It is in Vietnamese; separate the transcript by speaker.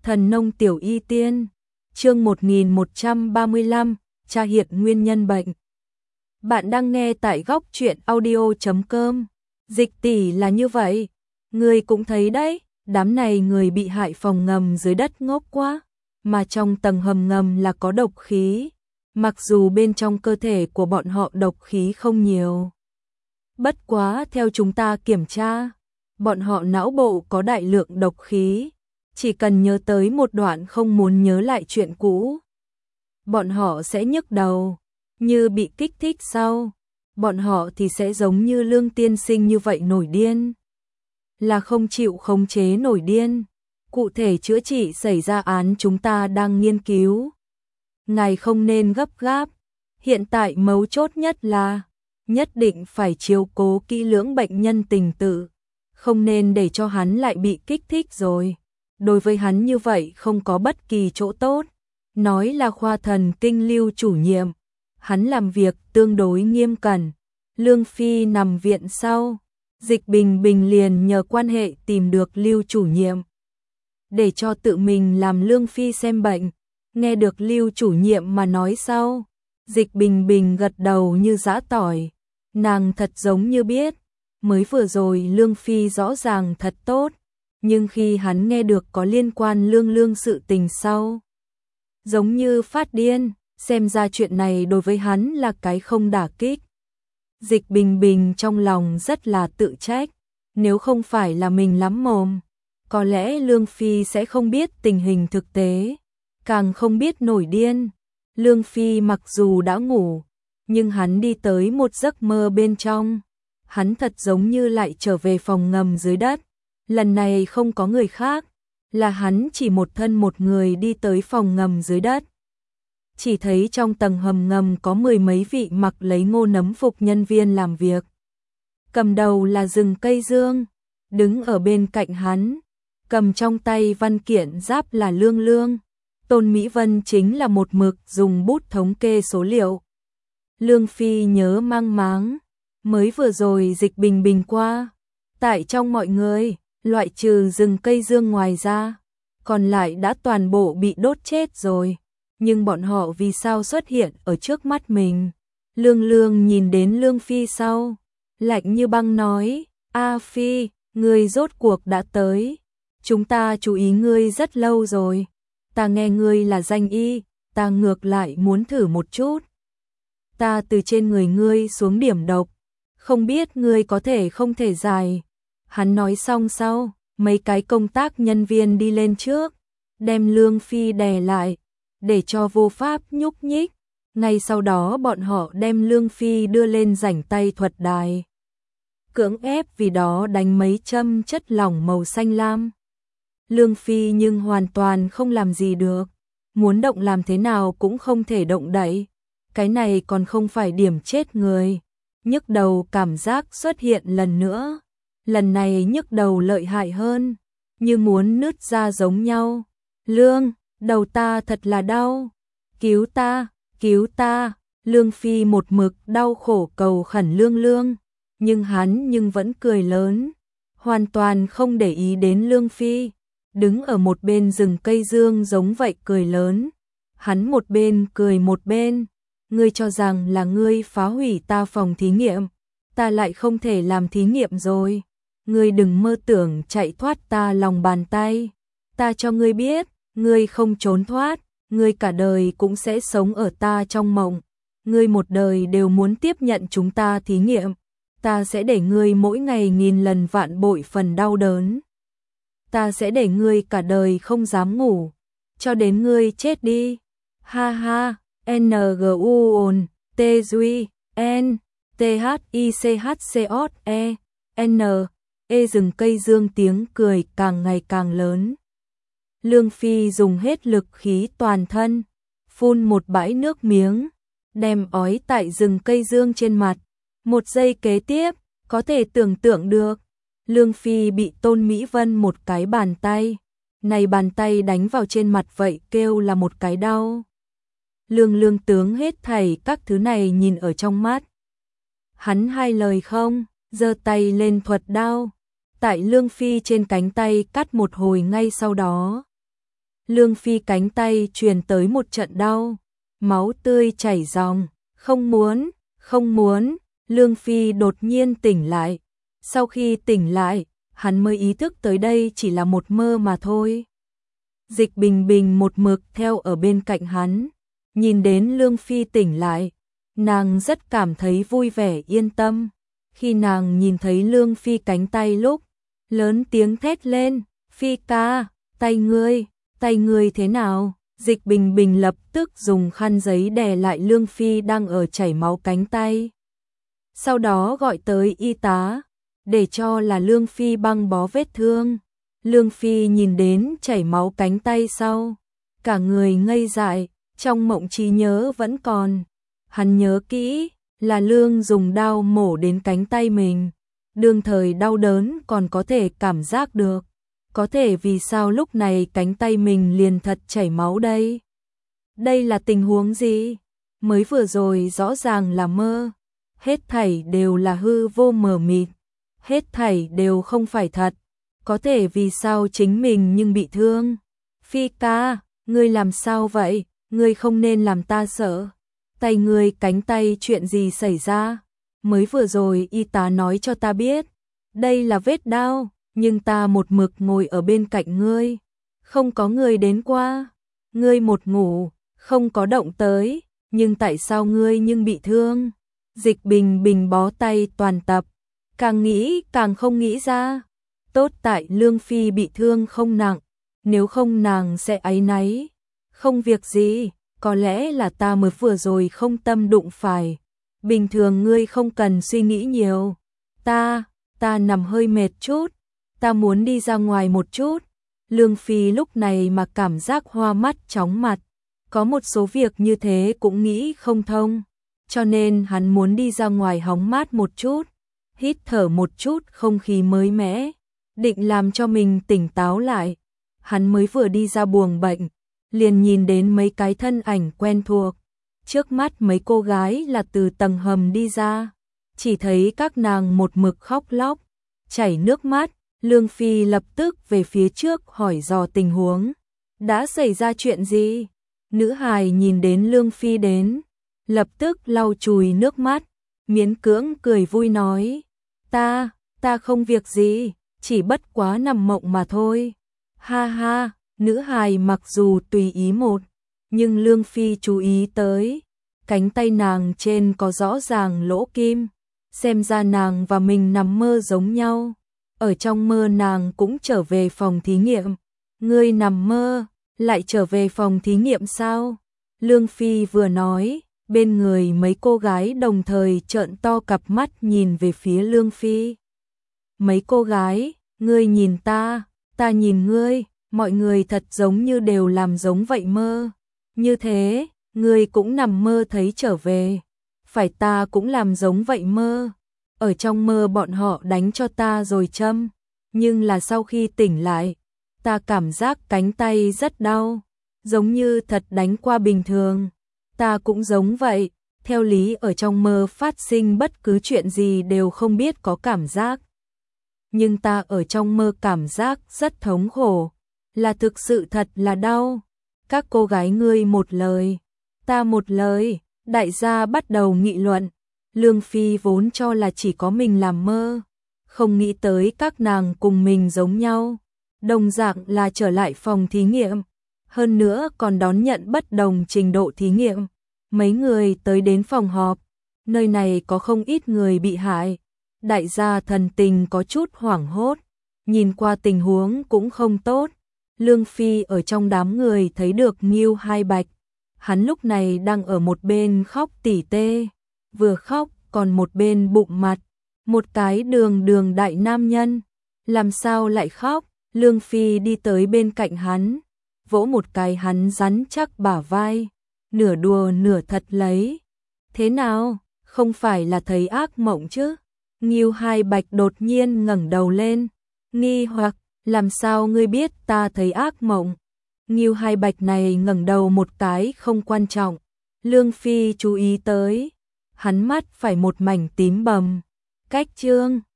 Speaker 1: Thần nông tiểu y tiên, chương 1135, tra hiện nguyên nhân bệnh. Bạn đang nghe tại góc truyện audio.com. Dịch tỷ là như vậy, người cũng thấy đấy, đám này người bị hại phòng ngầm dưới đất ngốc quá, mà trong tầng hầm ngầm là có độc khí, mặc dù bên trong cơ thể của bọn họ độc khí không nhiều. Bất quá theo chúng ta kiểm tra, bọn họ não bộ có đại lượng độc khí, chỉ cần nhớ tới một đoạn không muốn nhớ lại chuyện cũ, bọn họ sẽ nhức đầu, như bị kích thích sau, bọn họ thì sẽ giống như Lương tiên sinh như vậy nổi điên. Là không chịu khống chế nổi điên, cụ thể chữa trị xảy ra án chúng ta đang nghiên cứu. Ngài không nên gấp gáp, hiện tại mấu chốt nhất là nhất định phải chiếu cố kỹ lưỡng bệnh nhân tình tự, không nên để cho hắn lại bị kích thích rồi. Đối với hắn như vậy không có bất kỳ chỗ tốt. Nói là khoa thần kinh Lưu chủ nhiệm, hắn làm việc tương đối nghiêm cẩn. Lương Phi nằm viện sau, Dịch Bình Bình liền nhờ quan hệ tìm được Lưu chủ nhiệm, để cho tự mình làm Lương Phi xem bệnh. Nghe được Lưu chủ nhiệm mà nói sau, Dịch Bình Bình gật đầu như giã tỏi. Nàng thật giống như biết, mới vừa rồi Lương Phi rõ ràng thật tốt, nhưng khi hắn nghe được có liên quan Lương sự tình sau, giống như phát điên, xem ra chuyện này đối với hắn là cái không đả kích. Dịch Bình Bình trong lòng rất là tự trách, nếu không phải là mình lắm mồm, có lẽ Lương Phi sẽ không biết tình hình thực tế, càng không biết nổi điên. Lương Phi mặc dù đã ngủ, nhưng hắn đi tới một giấc mơ bên trong, hắn thật giống như lại trở về phòng ngầm dưới đất. Lần này không có người khác, là hắn chỉ một thân một người đi tới phòng ngầm dưới đất. Chỉ thấy trong tầng hầm ngầm có mười mấy vị mặc lấy ngô nấm phục nhân viên làm việc. Cầm đầu là Rừng Cây Dương, đứng ở bên cạnh hắn, cầm trong tay văn kiện giáp là Lương. Tôn Mỹ Vân chính là một mực dùng bút thống kê số liệu. Lương Phi nhớ mang máng, mới vừa rồi Dịch Bình Bình qua, tại trong mọi người, loại trừ Rừng Cây Dương ngoài ra, còn lại đã toàn bộ bị đốt chết rồi. Nhưng bọn họ vì sao xuất hiện ở trước mắt mình? Lương nhìn đến Lương Phi sau, lạnh như băng nói, A Phi, ngươi rốt cuộc đã tới. Chúng ta chú ý ngươi rất lâu rồi. Ta nghe ngươi là danh y, ta ngược lại muốn thử một chút. Ta từ trên người ngươi xuống điểm độc, không biết ngươi có thể không thể giải. Hắn nói xong sau, mấy cái công tác nhân viên đi lên trước, đem Lương Phi đè lại, để cho vô pháp nhúc nhích. Ngay sau đó bọn họ đem Lương Phi đưa lên rảnh tay thuật đài, cưỡng ép vì đó đánh mấy châm chất lỏng màu xanh lam. Lương Phi nhưng hoàn toàn không làm gì được, muốn động làm thế nào cũng không thể động đậy. Cái này còn không phải điểm chết người. Nhức đầu cảm giác xuất hiện lần nữa. Lần này nhức đầu lợi hại hơn, như muốn nứt ra giống nhau. Lương, đầu ta thật là đau. Cứu ta, cứu ta. Lương Phi một mực đau khổ cầu khẩn Lương, nhưng hắn vẫn cười lớn, hoàn toàn không để ý đến Lương Phi. Đứng ở một bên Rừng Cây Dương giống vậy cười lớn. Hắn một bên cười một bên, ngươi cho rằng là ngươi phá hủy ta phòng thí nghiệm, ta lại không thể làm thí nghiệm rồi. Ngươi đừng mơ tưởng chạy thoát ta lòng bàn tay. Ta cho ngươi biết, ngươi không trốn thoát, ngươi cả đời cũng sẽ sống ở ta trong mộng. Ngươi một đời đều muốn tiếp nhận chúng ta thí nghiệm. Ta sẽ để ngươi mỗi ngày nghìn lần vạn bội phần đau đớn. Ta sẽ để ngươi cả đời không dám ngủ, cho đến ngươi chết đi. Ha ha, NGU ồn, T Duy, N, T H I C H C O E, N, E. Rừng Cây Dương tiếng cười càng ngày càng lớn. Lương Phi dùng hết lực khí toàn thân, phun một bãi nước miếng, đem ói tại Rừng Cây Dương trên mặt. Một giây kế tiếp, có thể tưởng tượng được, Lương Phi bị Tôn Mỹ Vân một cái bàn tay, này bàn tay đánh vào trên mặt vậy kêu là một cái đau. Lương tướng hết thảy các thứ này nhìn ở trong mắt. Hắn hai lời không, giơ tay lên thuật đao, tại Lương Phi trên cánh tay cắt một hồi ngay sau đó. Lương Phi cánh tay truyền tới một trận đau, máu tươi chảy ròng, không muốn, Lương Phi đột nhiên tỉnh lại. Sau khi tỉnh lại, hắn mới ý thức tới đây chỉ là một mơ mà thôi. Dịch Bình Bình một mực theo ở bên cạnh hắn, nhìn đến Lương Phi tỉnh lại, nàng rất cảm thấy vui vẻ yên tâm. Khi nàng nhìn thấy Lương Phi cánh tay lúc, lớn tiếng thét lên, Phi ca, tay ngươi thế nào? Dịch Bình Bình lập tức dùng khăn giấy đè lại Lương Phi đang ở chảy máu cánh tay. Sau đó gọi tới y tá, để cho là Lương Phi băng bó vết thương. Lương Phi nhìn đến chảy máu cánh tay sau, cả người ngây dại, trong mộng trí nhớ vẫn còn. Hắn nhớ kỹ là Lương dùng dao mổ đến cánh tay mình, đương thời đau đớn còn có thể cảm giác được. Có thể vì sao lúc này cánh tay mình liền thật chảy máu đây? Đây là tình huống gì? Mới vừa rồi rõ ràng là mơ, hết thảy đều là hư vô mờ mịt, hết thảy đều không phải thật. Có thể vì sao chính mình nhưng bị thương? Phi ca, ngươi làm sao vậy? Ngươi không nên làm ta sợ. Tay ngươi cánh tay chuyện gì xảy ra? Mới vừa rồi y tá nói cho ta biết, đây là vết đau, nhưng ta một mực ngồi ở bên cạnh ngươi, không có người đến qua. Ngươi một ngủ, không có động tới, nhưng tại sao ngươi nhưng bị thương? Dịch Bình Bình bó tay toàn tập, càng nghĩ càng không nghĩ ra. Tốt tại Lương Phi bị thương không nặng, nếu không nàng sẽ áy náy. Không việc gì, có lẽ là ta mới vừa rồi không tâm đụng phải. Bình thường ngươi không cần suy nghĩ nhiều. Ta nằm hơi mệt chút, ta muốn đi ra ngoài một chút. Lương Phi lúc này mà cảm giác hoa mắt chóng mặt, có một số việc như thế cũng nghĩ không thông, cho nên hắn muốn đi ra ngoài hóng mát một chút, hít thở một chút không khí mới mẻ, định làm cho mình tỉnh táo lại. Hắn mới vừa đi ra buồng bệnh, liền nhìn đến mấy cái thân ảnh quen thuộc. Trước mắt mấy cô gái là từ tầng hầm đi ra, chỉ thấy các nàng một mực khóc lóc, chảy nước mắt. Lương Phi lập tức về phía trước hỏi dò tình huống. Đã xảy ra chuyện gì? Nữ hài nhìn đến Lương Phi đến, lập tức lau chùi nước mắt, miễn cưỡng cười vui nói. Ta không việc gì, chỉ bất quá nằm mộng mà thôi. Ha ha, nữ hài mặc dù tùy ý một, nhưng Lương Phi chú ý tới, cánh tay nàng trên có rõ ràng lỗ kim, xem ra nàng và mình nằm mơ giống nhau. Ở trong mơ nàng cũng trở về phòng thí nghiệm. Ngươi nằm mơ, lại trở về phòng thí nghiệm sao? Lương Phi vừa nói, bên người mấy cô gái đồng thời trợn to cặp mắt nhìn về phía Lương Phi. Mấy cô gái, ngươi nhìn ta nhìn ngươi, mọi người thật giống như đều làm giống vậy mơ. Như thế, ngươi cũng nằm mơ thấy trở về. Phải ta cũng làm giống vậy mơ. Ở trong mơ bọn họ đánh cho ta rồi châm, nhưng là sau khi tỉnh lại, ta cảm giác cánh tay rất đau, giống như thật đánh qua bình thường. Ta cũng giống vậy, theo lý ở trong mơ phát sinh bất cứ chuyện gì đều không biết có cảm giác. Nhưng ta ở trong mơ cảm giác rất thống khổ, là thực sự thật là đau. Các cô gái ngươi một lời, ta một lời, đại gia bắt đầu nghị luận. Lương Phi vốn cho là chỉ có mình làm mơ, không nghĩ tới các nàng cùng mình giống nhau, đồng dạng là trở lại phòng thí nghiệm, hơn nữa còn đón nhận bất đồng trình độ thí nghiệm. Mấy người tới đến phòng họp, nơi này có không ít người bị hại, đại gia thần tình có chút hoảng hốt, nhìn qua tình huống cũng không tốt. Lương Phi ở trong đám người thấy được Ngưu Hai Bạch, hắn lúc này đang ở một bên khóc tỉ tê, vừa khóc còn một bên bụng mặt, một cái đường đại nam nhân, làm sao lại khóc? Lương Phi đi tới bên cạnh hắn, vỗ một cái hắn rắn chắc bả vai, nửa đùa nửa thật lấy. Thế nào, không phải là thấy ác mộng chứ? Ngưu Hai Bạch đột nhiên ngẩng đầu lên, nghi hoặc, làm sao ngươi biết ta thấy ác mộng? Ngưu Hai Bạch này ngẩng đầu một cái không quan trọng, Lương Phi chú ý tới, hắn mắt phải một mảnh tím bầm. Cách chương